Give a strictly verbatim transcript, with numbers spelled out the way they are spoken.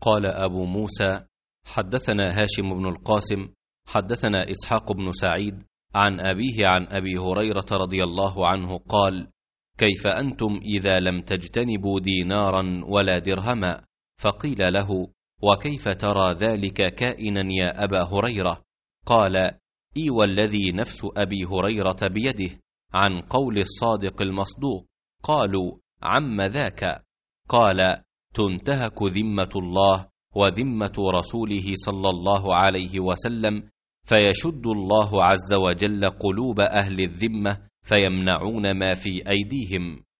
قال أبو موسى: حدثنا هاشم بن القاسم حدثنا إسحاق بن سعيد عن أبيه عن أبي هريرة رضي الله عنه قال: كيف أنتم إذا لم تجتنبوا دينارا ولا درهما؟ فقيل له: وكيف ترى ذلك كائنا يا أبا هريرة؟ قال: إي والذي نفس أبي هريرة بيده، عن قول الصادق المصدوق. قالوا: عم ذاك؟ قال: تنتهك ذمة الله وذمة رسوله صلى الله عليه وسلم، فيشد الله عز وجل قلوب أهل الذمة فيمنعون ما في أيديهم.